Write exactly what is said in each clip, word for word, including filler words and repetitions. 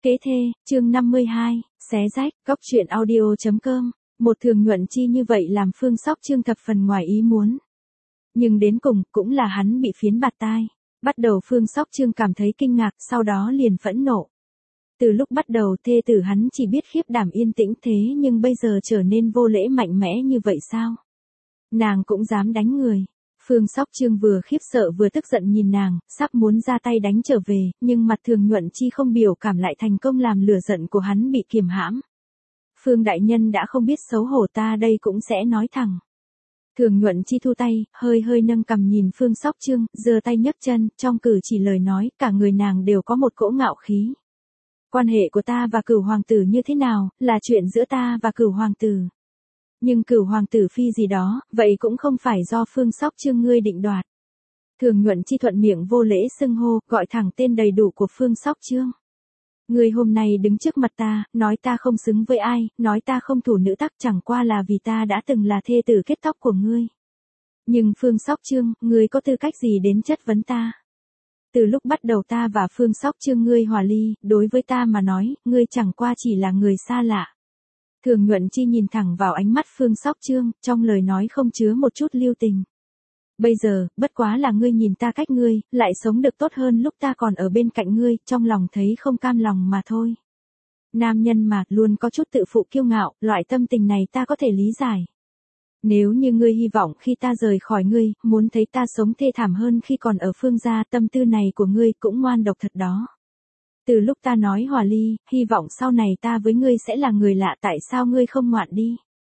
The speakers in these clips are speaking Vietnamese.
Kế thê, chương năm mươi hai, xé rách, góc truyện audio.com, một Thường Nhuận Chi như vậy làm Phương Sóc Trương thập phần ngoài ý muốn. Nhưng đến cùng, cũng là hắn bị phiến bạt tai. Bắt đầu Phương Sóc Trương cảm thấy kinh ngạc, sau đó liền phẫn nộ. Từ lúc bắt đầu thê tử hắn chỉ biết khiếp đảm yên tĩnh thế nhưng bây giờ trở nên vô lễ mạnh mẽ như vậy sao? Nàng cũng dám đánh người. Phương Sóc Trương vừa khiếp sợ vừa tức giận nhìn nàng, sắp muốn ra tay đánh trở về, nhưng mặt Thường Nhuận Chi không biểu cảm lại thành công làm lửa giận của hắn bị kiềm hãm. Phương đại nhân đã không biết xấu hổ ta đây cũng sẽ nói thẳng. Thường Nhuận Chi thu tay, hơi hơi nâng cằm nhìn Phương Sóc Trương, giơ tay nhấc chân, trong cử chỉ lời nói, cả người nàng đều có một cỗ ngạo khí. Quan hệ của ta và Cửu hoàng tử như thế nào, là chuyện giữa ta và Cửu hoàng tử. Nhưng Cửu hoàng tử phi gì đó, vậy cũng không phải do Phương Sóc Trương ngươi định đoạt. Thường Nhuận Chi thuận miệng vô lễ xưng hô, gọi thẳng tên đầy đủ của Phương Sóc Trương. Ngươi hôm nay đứng trước mặt ta, nói ta không xứng với ai, nói ta không thủ nữ tắc chẳng qua là vì ta đã từng là thê tử kết tóc của ngươi. Nhưng Phương Sóc Trương, ngươi có tư cách gì đến chất vấn ta? Từ lúc bắt đầu ta và Phương Sóc Trương ngươi hòa ly, đối với ta mà nói, ngươi chẳng qua chỉ là người xa lạ. Thường Nhuận Chi nhìn thẳng vào ánh mắt Phương Sóc Trương, trong lời nói không chứa một chút lưu tình. Bây giờ, bất quá là ngươi nhìn ta cách ngươi, lại sống được tốt hơn lúc ta còn ở bên cạnh ngươi, trong lòng thấy không cam lòng mà thôi. Nam nhân mà, luôn có chút tự phụ kiêu ngạo, loại tâm tình này ta có thể lý giải. Nếu như ngươi hy vọng khi ta rời khỏi ngươi, muốn thấy ta sống thê thảm hơn khi còn ở Phương gia, tâm tư này của ngươi cũng ngoan độc thật đó. Từ lúc ta nói hòa ly, hy vọng sau này ta với ngươi sẽ là người lạ, tại sao ngươi không ngoạn đi?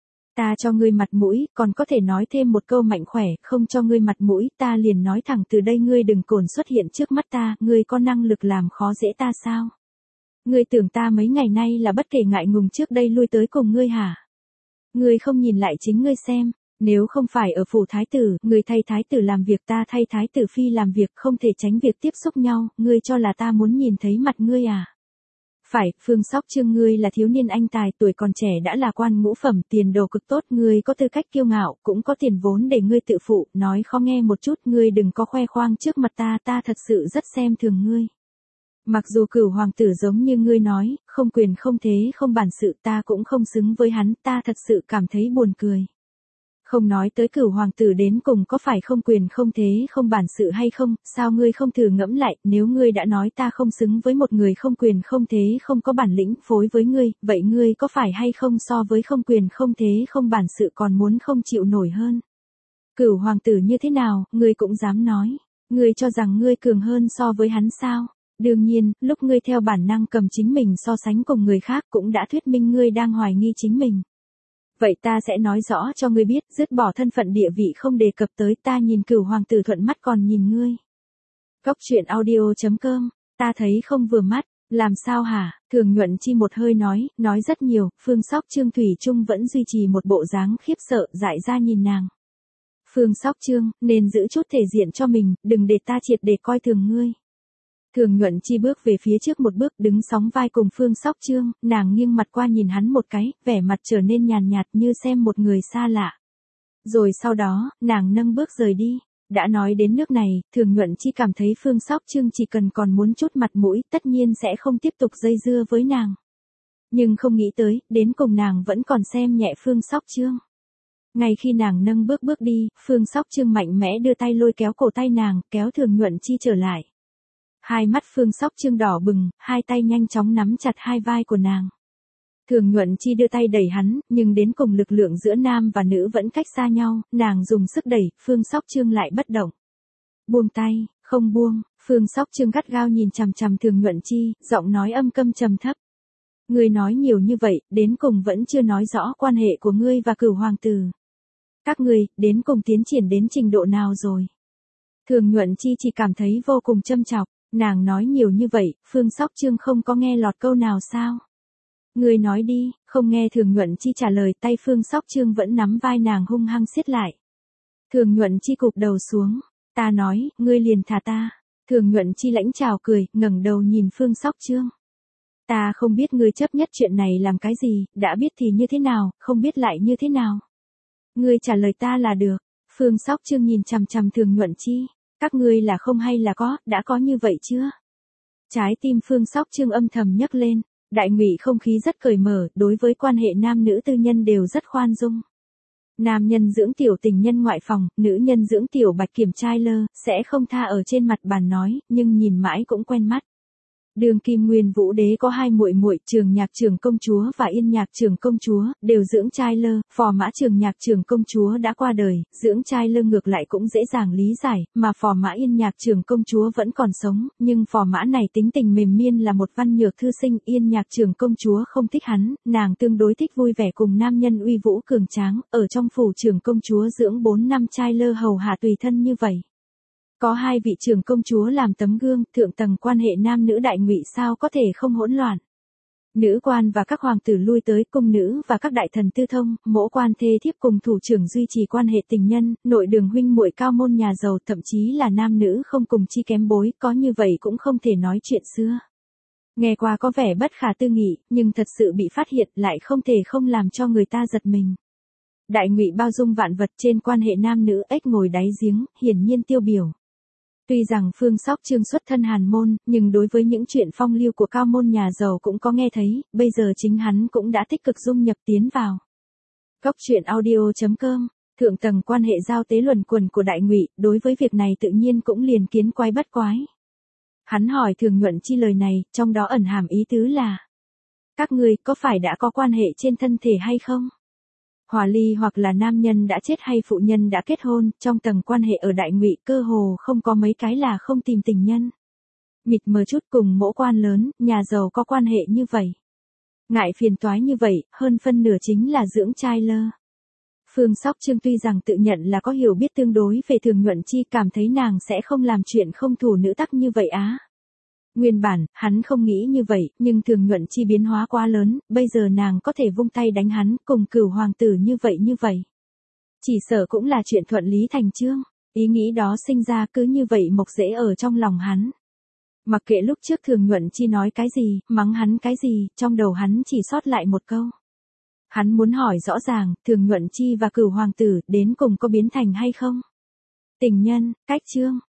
Ta cho ngươi mặt mũi, còn có thể nói thêm một câu mạnh khỏe, không cho ngươi mặt mũi, ta liền nói thẳng từ đây ngươi đừng cồn xuất hiện trước mắt ta, ngươi có năng lực làm khó dễ ta sao? Ngươi tưởng ta mấy ngày nay là bất kể ngại ngùng trước đây lui tới cùng ngươi hả? Ngươi không nhìn lại chính ngươi xem, nếu không phải ở phủ thái tử, ngươi thay thái tử làm việc ta thay thái tử phi làm việc không thể tránh việc tiếp xúc nhau, ngươi cho là ta muốn nhìn thấy mặt ngươi à? Phải, Phương Sóc Trương ngươi là thiếu niên anh tài, tuổi còn trẻ đã là quan ngũ phẩm, tiền đồ cực tốt, ngươi có tư cách kiêu ngạo, cũng có tiền vốn để ngươi tự phụ, nói khó nghe một chút, ngươi đừng có khoe khoang trước mặt ta, ta thật sự rất xem thường ngươi. Mặc dù Cửu hoàng tử giống như ngươi nói, không quyền không thế không bản sự, ta cũng không xứng với hắn, ta thật sự cảm thấy buồn cười. Không nói tới Cửu hoàng tử đến cùng có phải không quyền không thế không bản sự hay không, sao ngươi không thử ngẫm lại, nếu ngươi đã nói ta không xứng với một người không quyền không thế không có bản lĩnh phối với ngươi, vậy ngươi có phải hay không so với không quyền không thế không bản sự còn muốn không chịu nổi hơn? Cửu hoàng tử như thế nào, ngươi cũng dám nói, ngươi cho rằng ngươi cường hơn so với hắn sao? Đương nhiên, lúc ngươi theo bản năng cầm chính mình so sánh cùng người khác cũng đã thuyết minh ngươi đang hoài nghi chính mình. Vậy ta sẽ nói rõ cho ngươi biết, dứt bỏ thân phận địa vị không đề cập tới, ta nhìn Cửu hoàng tử thuận mắt còn nhìn ngươi. Góc truyện audio.com, ta thấy không vừa mắt, làm sao hả? Thường Nhuận Chi một hơi nói, nói rất nhiều, Phương Sóc Trương thủy chung vẫn duy trì một bộ dáng khiếp sợ, dại ra nhìn nàng. Phương Sóc Trương, nên giữ chút thể diện cho mình, đừng để ta triệt để coi thường ngươi. Thường Nhuận Chi bước về phía trước một bước đứng sóng vai cùng Phương Sóc Trương, nàng nghiêng mặt qua nhìn hắn một cái, vẻ mặt trở nên nhàn nhạt như xem một người xa lạ. Rồi sau đó, nàng nâng bước rời đi. Đã nói đến nước này, Thường Nhuận Chi cảm thấy Phương Sóc Trương chỉ cần còn muốn chút mặt mũi tất nhiên sẽ không tiếp tục dây dưa với nàng. Nhưng không nghĩ tới, đến cùng nàng vẫn còn xem nhẹ Phương Sóc Trương. Ngay khi nàng nâng bước bước đi, Phương Sóc Trương mạnh mẽ đưa tay lôi kéo cổ tay nàng, kéo Thường Nhuận Chi trở lại. Hai mắt Phương Sóc Trương đỏ bừng, hai tay nhanh chóng nắm chặt hai vai của nàng. Thường Nhuận Chi đưa tay đẩy hắn, nhưng đến cùng lực lượng giữa nam và nữ vẫn cách xa nhau, nàng dùng sức đẩy, Phương Sóc Trương lại bất động. Buông tay, không buông, Phương Sóc Trương gắt gao nhìn chằm chằm Thường Nhuận Chi, giọng nói âm câm trầm thấp. Ngươi nói nhiều như vậy, đến cùng vẫn chưa nói rõ quan hệ của ngươi và Cửu hoàng tử. Các ngươi, đến cùng tiến triển đến trình độ nào rồi? Thường Nhuận Chi chỉ cảm thấy vô cùng châm chọc. Nàng nói nhiều như vậy, Phương Sóc Trương không có nghe lọt câu nào sao? Ngươi nói đi, không nghe Thường Nhuận Chi trả lời, tay Phương Sóc Trương vẫn nắm vai nàng hung hăng siết lại. Thường Nhuận Chi cụp đầu xuống, ta nói, ngươi liền thả ta. Thường Nhuận Chi lãnh chào cười, ngẩng đầu nhìn Phương Sóc Trương. Ta không biết ngươi chấp nhất chuyện này làm cái gì, đã biết thì như thế nào, không biết lại như thế nào. Ngươi trả lời ta là được. Phương Sóc Trương nhìn chằm chằm Thường Nhuận Chi. Các ngươi là không hay là có, đã có như vậy chưa? Trái tim Phương Sóc Trương âm thầm nhấc lên, Đại Ngụy không khí rất cởi mở, đối với quan hệ nam nữ tư nhân đều rất khoan dung. Nam nhân dưỡng tiểu tình nhân ngoại phòng, nữ nhân dưỡng tiểu bạch kiểm trai lơ, sẽ không tha ở trên mặt bàn nói, nhưng nhìn mãi cũng quen mắt. Đường kim nguyên vũ đế có hai muội muội, Trường Nhạc Trường công chúa và Yên Nhạc Trường công chúa, đều dưỡng trai lơ, phò mã Trường Nhạc Trường công chúa đã qua đời, dưỡng trai lơ ngược lại cũng dễ dàng lý giải, mà phò mã Yên Nhạc Trường công chúa vẫn còn sống, nhưng phò mã này tính tình mềm miên là một văn nhược thư sinh, Yên Nhạc Trường công chúa không thích hắn, nàng tương đối thích vui vẻ cùng nam nhân uy vũ cường tráng, ở trong phủ Trường công chúa dưỡng bốn năm trai lơ hầu hạ tùy thân như vậy. Có hai vị trưởng công chúa làm tấm gương, thượng tầng quan hệ nam nữ Đại Ngụy sao có thể không hỗn loạn. Nữ quan và các hoàng tử lui tới, cung nữ và các đại thần tư thông, mỗ quan thê thiếp cùng thủ trưởng duy trì quan hệ tình nhân, nội đường huynh muội cao môn nhà giàu, thậm chí là nam nữ không cùng chi kém bối, có như vậy cũng không thể nói chuyện xưa. Nghe qua có vẻ bất khả tư nghị, nhưng thật sự bị phát hiện lại không thể không làm cho người ta giật mình. Đại Ngụy bao dung vạn vật, trên quan hệ nam nữ ếch ngồi đáy giếng, hiển nhiên tiêu biểu. Tuy rằng Phương Sóc Trương xuất thân hàn môn, nhưng đối với những chuyện phong lưu của cao môn nhà giàu cũng có nghe thấy, bây giờ chính hắn cũng đã tích cực dung nhập tiến vào. Cốc truyện audio chấm com, thượng tầng quan hệ giao tế luẩn quẩn của Đại Ngụy, đối với việc này tự nhiên cũng liền kiến quái bất quái. Hắn hỏi Thường Nhuận Chi lời này, trong đó ẩn hàm ý tứ là: các ngươi có phải đã có quan hệ trên thân thể hay không? Hòa ly hoặc là nam nhân đã chết hay phụ nhân đã kết hôn, trong tầng quan hệ ở Đại Ngụy cơ hồ không có mấy cái là không tìm tình nhân. Mịt mờ chút cùng mỗ quan lớn, nhà giàu có quan hệ như vậy. Ngại phiền toái như vậy, hơn phân nửa chính là dưỡng trai lơ. Phương Sóc Trương tuy rằng tự nhận là có hiểu biết tương đối về Thường Nhuận Chi, cảm thấy nàng sẽ không làm chuyện không thủ nữ tắc như vậy á. Nguyên bản, hắn không nghĩ như vậy, nhưng Thường Nhuận Chi biến hóa quá lớn, bây giờ nàng có thể vung tay đánh hắn, cùng Cửu hoàng tử như vậy như vậy. Chỉ sợ cũng là chuyện thuận lý thành chương, ý nghĩ đó sinh ra cứ như vậy mộc rễ ở trong lòng hắn. Mặc kệ lúc trước Thường Nhuận Chi nói cái gì, mắng hắn cái gì, trong đầu hắn chỉ sót lại một câu. Hắn muốn hỏi rõ ràng, Thường Nhuận Chi và Cửu hoàng tử đến cùng có biến thành hay không? Tình nhân, cách chương.